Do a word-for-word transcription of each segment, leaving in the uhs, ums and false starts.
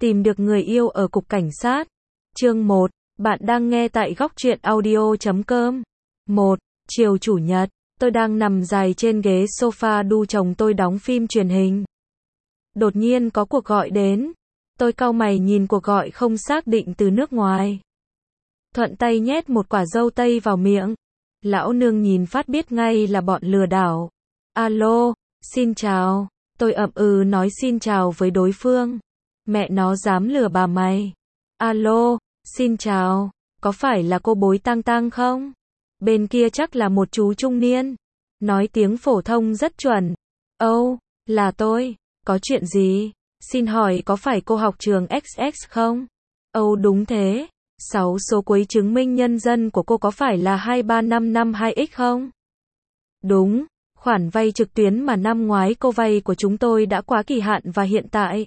Tìm được người yêu ở cục cảnh sát. Chương một. Bạn đang nghe tại góc truyện audio chấm com. một. Chiều chủ nhật, tôi đang nằm dài trên ghế sofa đu chồng tôi đóng phim truyền hình. Đột nhiên có cuộc gọi đến. Tôi cau mày nhìn cuộc gọi không xác định từ nước ngoài. Thuận tay nhét một quả dâu tây vào miệng. Lão nương nhìn phát biết ngay là bọn lừa đảo. Alo, xin chào. Tôi ậm ừ nói xin chào với đối phương. Mẹ nó dám lừa bà mày. Alo, xin chào, có phải là cô Bối Tang Tang không? Bên kia chắc là một chú trung niên. Nói tiếng phổ thông rất chuẩn. Âu, oh, là tôi, có chuyện gì? Xin hỏi có phải cô học trường ích ích không? Âu oh, đúng thế. Sáu số cuối chứng minh nhân dân của cô có phải là hai ba năm năm hai x không? Đúng, khoản vay trực tuyến mà năm ngoái cô vay của chúng tôi đã quá kỳ hạn và hiện tại.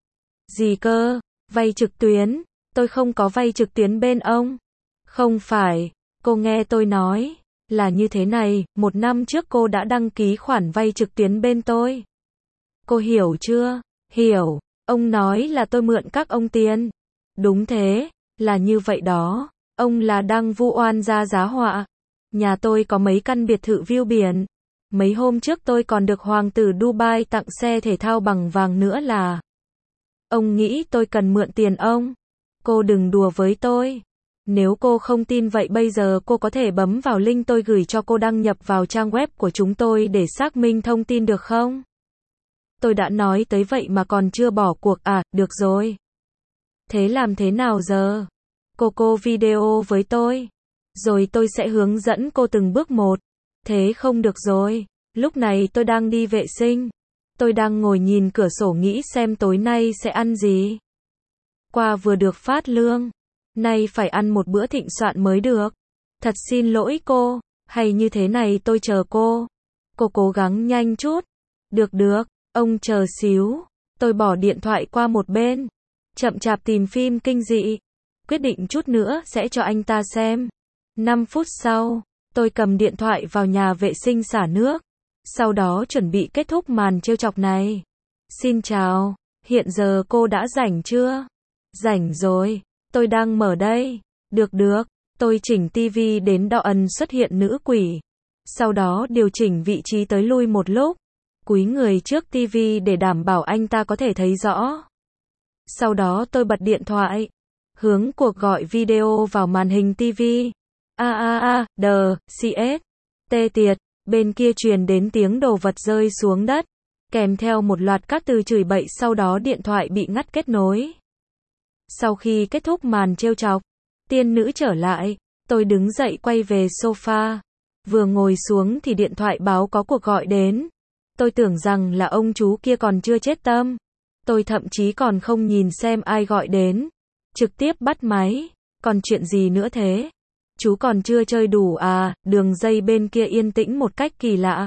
Gì cơ? Vay trực tuyến? Tôi không có vay trực tuyến bên ông. Không phải, cô nghe tôi nói, là như thế này, một năm trước cô đã đăng ký khoản vay trực tuyến bên tôi. Cô hiểu chưa? Hiểu, ông nói là tôi mượn các ông tiền. Đúng thế, là như vậy đó, ông là đang vu oan ra giá họa. Nhà tôi có mấy căn biệt thự view biển. Mấy hôm trước tôi còn được hoàng tử Dubai tặng xe thể thao bằng vàng nữa là. Ông nghĩ tôi cần mượn tiền ông? Cô đừng đùa với tôi. Nếu cô không tin vậy bây giờ cô có thể bấm vào link tôi gửi cho cô đăng nhập vào trang web của chúng tôi để xác minh thông tin được không? Tôi đã nói tới vậy mà còn chưa bỏ cuộc à, được rồi. Thế làm thế nào giờ? Cô cô video với tôi. Rồi tôi sẽ hướng dẫn cô từng bước một. Thế không được rồi. Lúc này tôi đang đi vệ sinh. Tôi đang ngồi nhìn cửa sổ nghĩ xem tối nay sẽ ăn gì. Qua vừa được phát lương. Nay phải ăn một bữa thịnh soạn mới được. Thật xin lỗi cô. Hay như thế này tôi chờ cô. Cô cố gắng nhanh chút. Được được, ông chờ xíu. Tôi bỏ điện thoại qua một bên. Chậm chạp tìm phim kinh dị. Quyết định chút nữa sẽ cho anh ta xem. năm phút sau, tôi cầm điện thoại vào nhà vệ sinh xả nước. Sau đó chuẩn bị kết thúc màn trêu chọc này. Xin chào, hiện giờ cô đã rảnh chưa? Rảnh rồi, tôi đang mở đây. Được được, tôi chỉnh tivi đến độ ẩn xuất hiện nữ quỷ. Sau đó điều chỉnh vị trí tới lui một lúc. Cúi người trước tivi để đảm bảo anh ta có thể thấy rõ. Sau đó tôi bật điện thoại. Hướng cuộc gọi video vào màn hình tivi. A a a, đờ, xê ét. Tê tiệt. Bên kia truyền đến tiếng đồ vật rơi xuống đất, kèm theo một loạt các từ chửi bậy sau đó điện thoại bị ngắt kết nối. Sau khi kết thúc màn trêu chọc, tiên nữ trở lại, tôi đứng dậy quay về sofa. Vừa ngồi xuống thì điện thoại báo có cuộc gọi đến. Tôi tưởng rằng là ông chú kia còn chưa chết tâm. Tôi thậm chí còn không nhìn xem ai gọi đến. Trực tiếp bắt máy. Còn chuyện gì nữa thế? Chú còn chưa chơi đủ à? Đường dây bên kia yên tĩnh một cách kỳ lạ.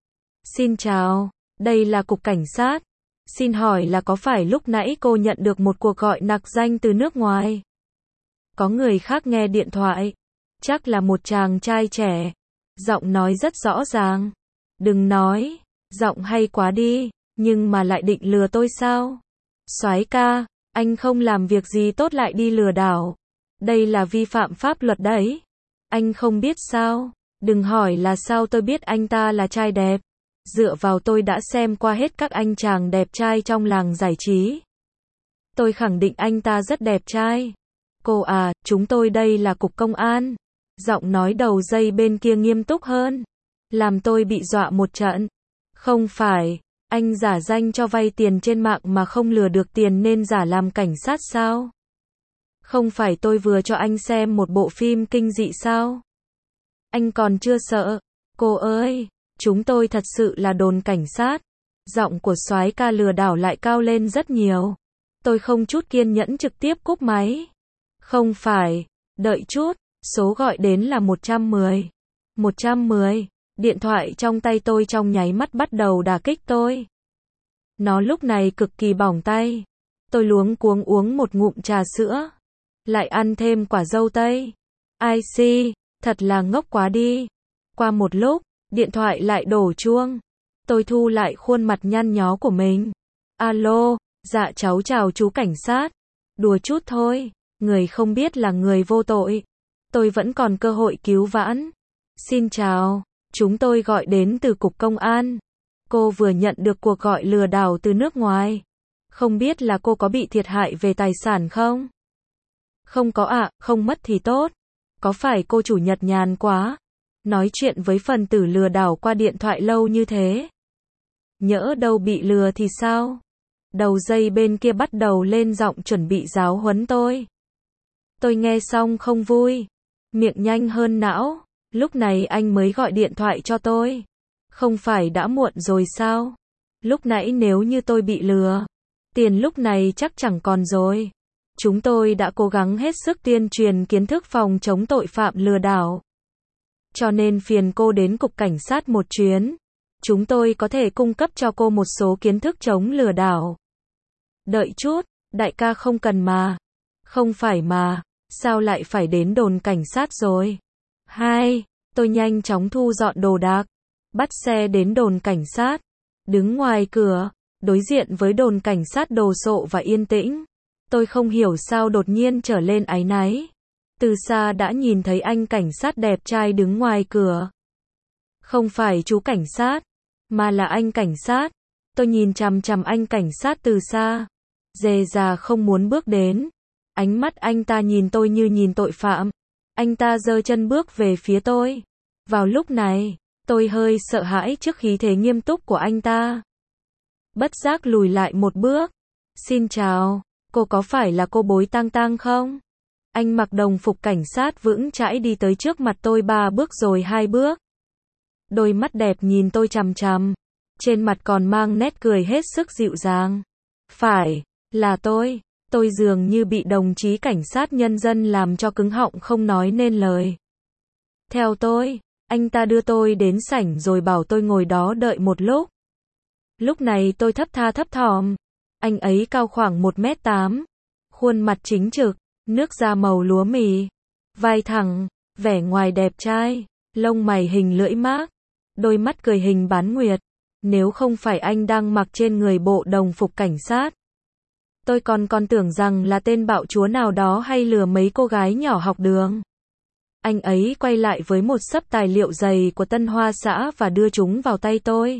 Xin chào, đây là cục cảnh sát. Xin hỏi là có phải lúc nãy cô nhận được một cuộc gọi nặc danh từ nước ngoài? Có người khác nghe điện thoại. Chắc là một chàng trai trẻ. Giọng nói rất rõ ràng. Đừng nói, giọng hay quá đi, nhưng mà lại định lừa tôi sao? Soái ca, anh không làm việc gì tốt lại đi lừa đảo. Đây là vi phạm pháp luật đấy. Anh không biết sao? Đừng hỏi là sao tôi biết anh ta là trai đẹp. Dựa vào tôi đã xem qua hết các anh chàng đẹp trai trong làng giải trí. Tôi khẳng định anh ta rất đẹp trai. Cô à, chúng tôi đây là cục công an. Giọng nói đầu dây bên kia nghiêm túc hơn. Làm tôi bị dọa một trận. Không phải, anh giả danh cho vay tiền trên mạng mà không lừa được tiền nên giả làm cảnh sát sao? Không phải tôi vừa cho anh xem một bộ phim kinh dị sao? Anh còn chưa sợ? Cô ơi, chúng tôi thật sự là đồn cảnh sát. Giọng của soái ca lừa đảo lại cao lên rất nhiều. Tôi không chút kiên nhẫn trực tiếp cúp máy. Không phải, đợi chút, số gọi đến là một trăm mười. một trăm mười, điện thoại trong tay tôi trong nháy mắt bắt đầu đả kích tôi. Nó lúc này cực kỳ bỏng tay. Tôi luống cuống uống một ngụm trà sữa. Lại ăn thêm quả dâu tây. I see, thật là ngốc quá đi. Qua một lúc, điện thoại lại đổ chuông. Tôi thu lại khuôn mặt nhăn nhó của mình. Alo, Dạ cháu chào chú cảnh sát. Đùa chút thôi, người không biết là người vô tội. Tôi vẫn còn cơ hội cứu vãn. Xin chào, chúng tôi gọi đến từ cục công an. Cô vừa nhận được cuộc gọi lừa đảo từ nước ngoài. Không biết là cô có bị thiệt hại về tài sản không? Không có ạ, à, không mất thì tốt. Có phải cô chủ nhật nhàn quá? Nói chuyện với phần tử lừa đảo qua điện thoại lâu như thế. Nhỡ đâu bị lừa thì sao? Đầu dây bên kia bắt đầu lên giọng chuẩn bị giáo huấn tôi. Tôi nghe xong không vui. Miệng nhanh hơn não. Lúc này anh mới gọi điện thoại cho tôi. Không phải đã muộn rồi sao? Lúc nãy nếu như tôi bị lừa, tiền lúc này chắc chẳng còn rồi. Chúng tôi đã cố gắng hết sức tuyên truyền kiến thức phòng chống tội phạm lừa đảo. Cho nên phiền cô đến cục cảnh sát một chuyến. Chúng tôi có thể cung cấp cho cô một số kiến thức chống lừa đảo. Đợi chút, đại ca không cần mà. Không phải mà, sao lại phải đến đồn cảnh sát rồi? Hai, tôi nhanh chóng thu dọn đồ đạc. Bắt xe đến đồn cảnh sát. Đứng ngoài cửa, đối diện với đồn cảnh sát đồ sộ và yên tĩnh. Tôi không hiểu sao đột nhiên trở lên áy náy. Từ xa đã nhìn thấy anh cảnh sát đẹp trai đứng ngoài cửa. Không phải chú cảnh sát, mà là anh cảnh sát. Tôi nhìn chằm chằm anh cảnh sát từ xa. Dè dà không muốn bước đến. Ánh mắt anh ta nhìn tôi như nhìn tội phạm. Anh ta giơ chân bước về phía tôi. Vào lúc này, tôi hơi sợ hãi trước khí thế nghiêm túc của anh ta. Bất giác lùi lại một bước. Xin chào, cô có phải là cô Bối Tang Tang không? Anh mặc đồng phục cảnh sát vững chãi đi tới trước mặt tôi ba bước rồi hai bước. Đôi mắt đẹp nhìn tôi chằm chằm. Trên mặt còn mang nét cười hết sức dịu dàng. Phải, là tôi. Tôi dường như bị đồng chí cảnh sát nhân dân làm cho cứng họng không nói nên lời. Theo tôi, anh ta đưa tôi đến sảnh rồi bảo tôi ngồi đó đợi một lúc. Lúc này tôi thấp tha thấp thỏm. Anh ấy cao khoảng một mét tám. Khuôn mặt chính trực, nước da màu lúa mì. Vai thẳng, vẻ ngoài đẹp trai, lông mày hình lưỡi mác. Đôi mắt cười hình bán nguyệt. Nếu không phải anh đang mặc trên người bộ đồng phục cảnh sát, tôi còn còn tưởng rằng là tên bạo chúa nào đó hay lừa mấy cô gái nhỏ học đường. Anh ấy quay lại với một xấp tài liệu dày của Tân Hoa xã và đưa chúng vào tay tôi.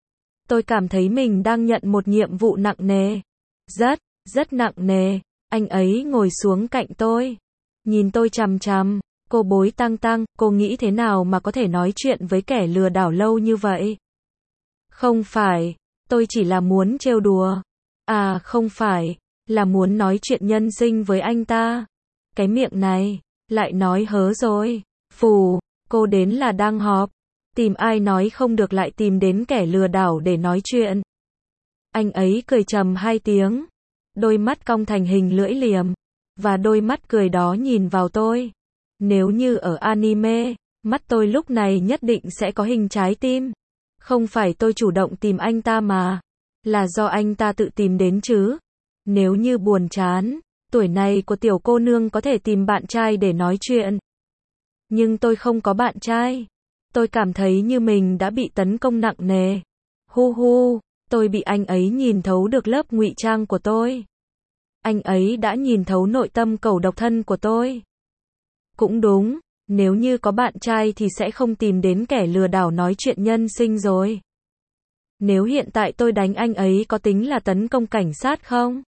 Tôi cảm thấy mình đang nhận một nhiệm vụ nặng nề. Rất, rất nặng nề. Anh ấy ngồi xuống cạnh tôi. Nhìn tôi chằm chằm. Cô Bối Tang Tang, cô nghĩ thế nào mà có thể nói chuyện với kẻ lừa đảo lâu như vậy? Không phải, tôi chỉ là muốn trêu đùa. À không phải, là muốn nói chuyện nhân sinh với anh ta. Cái miệng này, lại nói hớ rồi. Phù, cô đến là đang họp. Tìm ai nói không được lại tìm đến kẻ lừa đảo để nói chuyện. Anh ấy cười trầm hai tiếng. Đôi mắt cong thành hình lưỡi liềm. Và đôi mắt cười đó nhìn vào tôi. Nếu như ở anime, mắt tôi lúc này nhất định sẽ có hình trái tim. Không phải tôi chủ động tìm anh ta mà. Là do anh ta tự tìm đến chứ. Nếu như buồn chán, tuổi này của tiểu cô nương có thể tìm bạn trai để nói chuyện. Nhưng tôi không có bạn trai. Tôi cảm thấy như mình đã bị tấn công nặng nề. Hu hu, tôi bị anh ấy nhìn thấu được lớp ngụy trang của tôi. Anh ấy đã nhìn thấu nội tâm cẩu độc thân của tôi. Cũng đúng, nếu như có bạn trai thì sẽ không tìm đến kẻ lừa đảo nói chuyện nhân sinh rồi. Nếu hiện tại tôi đánh anh ấy có tính là tấn công cảnh sát không?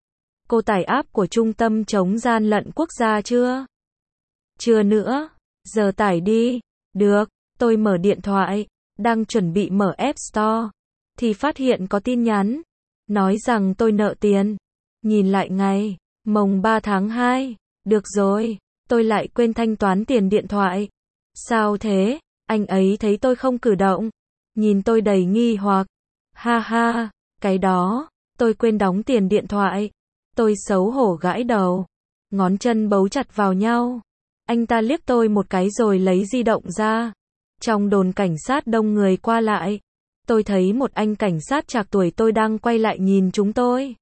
Cô tải app của Trung tâm chống gian lận quốc gia chưa? Chưa nữa. Giờ tải đi. Được, tôi mở điện thoại, đang chuẩn bị mở App Store, thì phát hiện có tin nhắn, nói rằng tôi nợ tiền. Nhìn lại ngày, mồng ba tháng hai, được rồi, tôi lại quên thanh toán tiền điện thoại. Sao thế? Anh ấy thấy tôi không cử động, nhìn tôi đầy nghi hoặc. Ha ha, cái đó, tôi quên đóng tiền điện thoại. Tôi xấu hổ gãi đầu, ngón chân bấu chặt vào nhau. Anh ta liếc tôi một cái rồi lấy di động ra. Trong đồn cảnh sát đông người qua lại, tôi thấy một anh cảnh sát trạc tuổi tôi đang quay lại nhìn chúng tôi.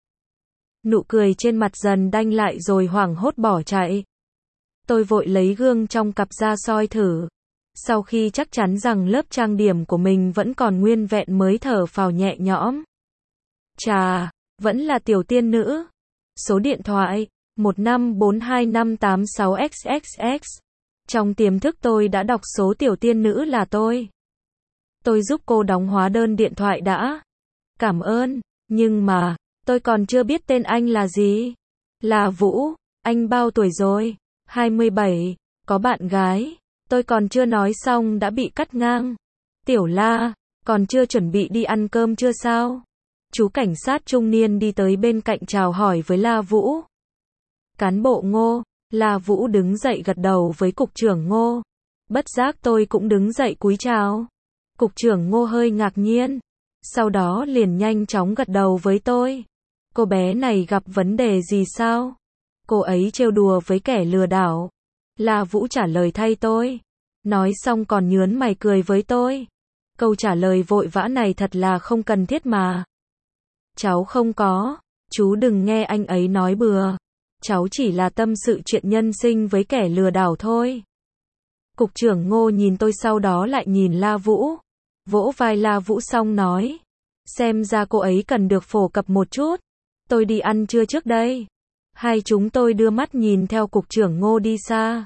Nụ cười trên mặt dần đanh lại rồi hoảng hốt bỏ chạy. Tôi vội lấy gương trong cặp ra soi thử. Sau khi chắc chắn rằng lớp trang điểm của mình vẫn còn nguyên vẹn mới thở phào nhẹ nhõm. Chà, Vẫn là tiểu tiên nữ. Số điện thoại một năm bốn hai năm tám sáu x x x. Trong tiềm thức tôi đã đọc số tiểu tiên nữ là tôi. Tôi giúp cô đóng hóa đơn điện thoại đã. Cảm ơn, nhưng mà, tôi còn chưa biết tên anh là gì. Là Vũ, anh bao tuổi rồi? hai mươi bảy, có bạn gái. Tôi còn chưa nói xong đã bị cắt ngang. Tiểu La, còn chưa chuẩn bị đi ăn cơm chưa sao? Chú cảnh sát trung niên đi tới bên cạnh chào hỏi với La Vũ. Cán bộ Ngô. La Vũ đứng dậy gật đầu với cục trưởng Ngô. Bất giác tôi cũng đứng dậy cúi chào. Cục trưởng Ngô hơi ngạc nhiên. Sau đó liền nhanh chóng gật đầu với tôi. Cô bé này gặp vấn đề gì sao? Cô ấy trêu đùa với kẻ lừa đảo. La Vũ trả lời thay tôi. Nói xong còn nhớn mày cười với tôi. Câu trả lời vội vã này thật là không cần thiết mà. Cháu không có. Chú đừng nghe anh ấy nói bừa. Cháu chỉ là tâm sự chuyện nhân sinh với kẻ lừa đảo thôi. Cục trưởng Ngô nhìn tôi sau đó lại nhìn La Vũ. Vỗ vai La Vũ xong nói. Xem ra cô ấy cần được phổ cập một chút. Tôi đi ăn trưa trước đây. Hai chúng tôi đưa mắt nhìn theo cục trưởng Ngô đi xa.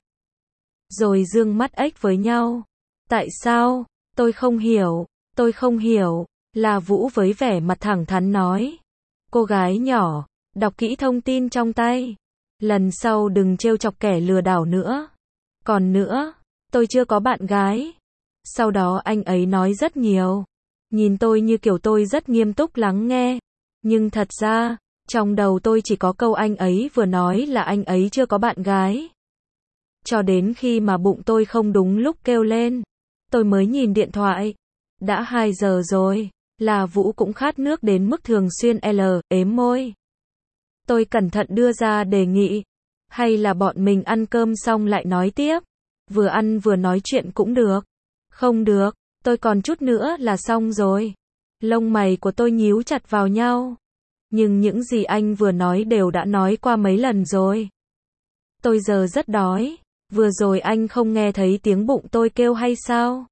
Rồi dương mắt ếch với nhau. Tại sao? Tôi không hiểu. Tôi không hiểu. La Vũ với vẻ mặt thẳng thắn nói. Cô gái nhỏ, đọc kỹ thông tin trong tay. Lần sau đừng trêu chọc kẻ lừa đảo nữa. Còn nữa, tôi chưa có bạn gái. Sau đó anh ấy nói rất nhiều. Nhìn tôi như kiểu tôi rất nghiêm túc lắng nghe. Nhưng thật ra, trong đầu tôi chỉ có câu anh ấy vừa nói là anh ấy chưa có bạn gái. Cho đến khi mà bụng tôi không đúng lúc kêu lên. Tôi mới nhìn điện thoại. Đã hai giờ rồi. La Vũ cũng khát nước đến mức thường xuyên L, ếm môi. Tôi cẩn thận đưa ra đề nghị. Hay là bọn mình ăn cơm xong lại nói tiếp. Vừa ăn vừa nói chuyện cũng được. Không được, tôi còn chút nữa là xong rồi. Lông mày của tôi nhíu chặt vào nhau. Nhưng những gì anh vừa nói đều đã nói qua mấy lần rồi. Tôi giờ rất đói. Vừa rồi anh không nghe thấy tiếng bụng tôi kêu hay sao?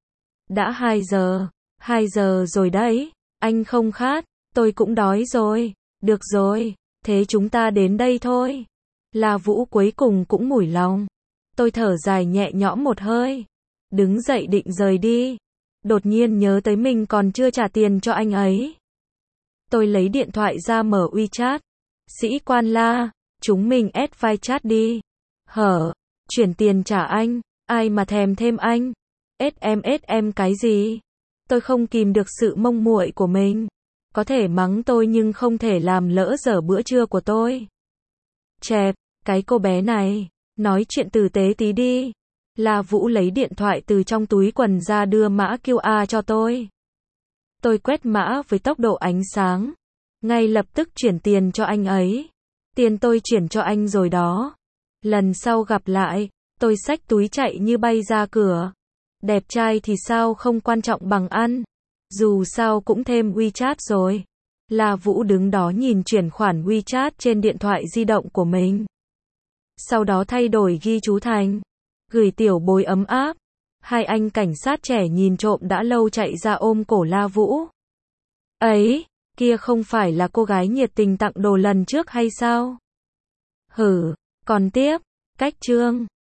Đã hai giờ. Hai giờ rồi đấy. Anh không khát. Tôi cũng đói rồi. Được rồi. Thế chúng ta đến đây thôi. La Vũ cuối cùng cũng mủi lòng. Tôi thở dài nhẹ nhõm một hơi. Đứng dậy định rời đi. Đột nhiên nhớ tới mình còn chưa trả tiền cho anh ấy. Tôi lấy điện thoại ra mở WeChat. Sĩ quan La, chúng mình add vai chat đi. Hở, chuyển tiền trả anh. Ai mà thèm thêm anh. ét em ét em cái gì? Tôi không kìm được sự mông muội của mình. Có thể mắng tôi nhưng không thể làm lỡ dở bữa trưa của tôi. Chẹp, cái cô bé này. Nói chuyện tử tế tí đi. La Vũ lấy điện thoại từ trong túi quần ra đưa mã quy rờ cho tôi. Tôi quét mã với tốc độ ánh sáng. Ngay lập tức chuyển tiền cho anh ấy. Tiền tôi chuyển cho anh rồi đó. Lần sau gặp lại, tôi xách túi chạy như bay ra cửa. Đẹp trai thì sao không quan trọng bằng ăn. Dù sao cũng thêm WeChat rồi. La Vũ đứng đó nhìn chuyển khoản WeChat trên điện thoại di động của mình. Sau đó thay đổi ghi chú thành gửi tiểu bối ấm áp. Hai anh cảnh sát trẻ nhìn trộm đã lâu chạy ra ôm cổ La Vũ. Ấy, kia không phải là cô gái nhiệt tình tặng đồ lần trước hay sao? Hử, còn tiếp, cách chương.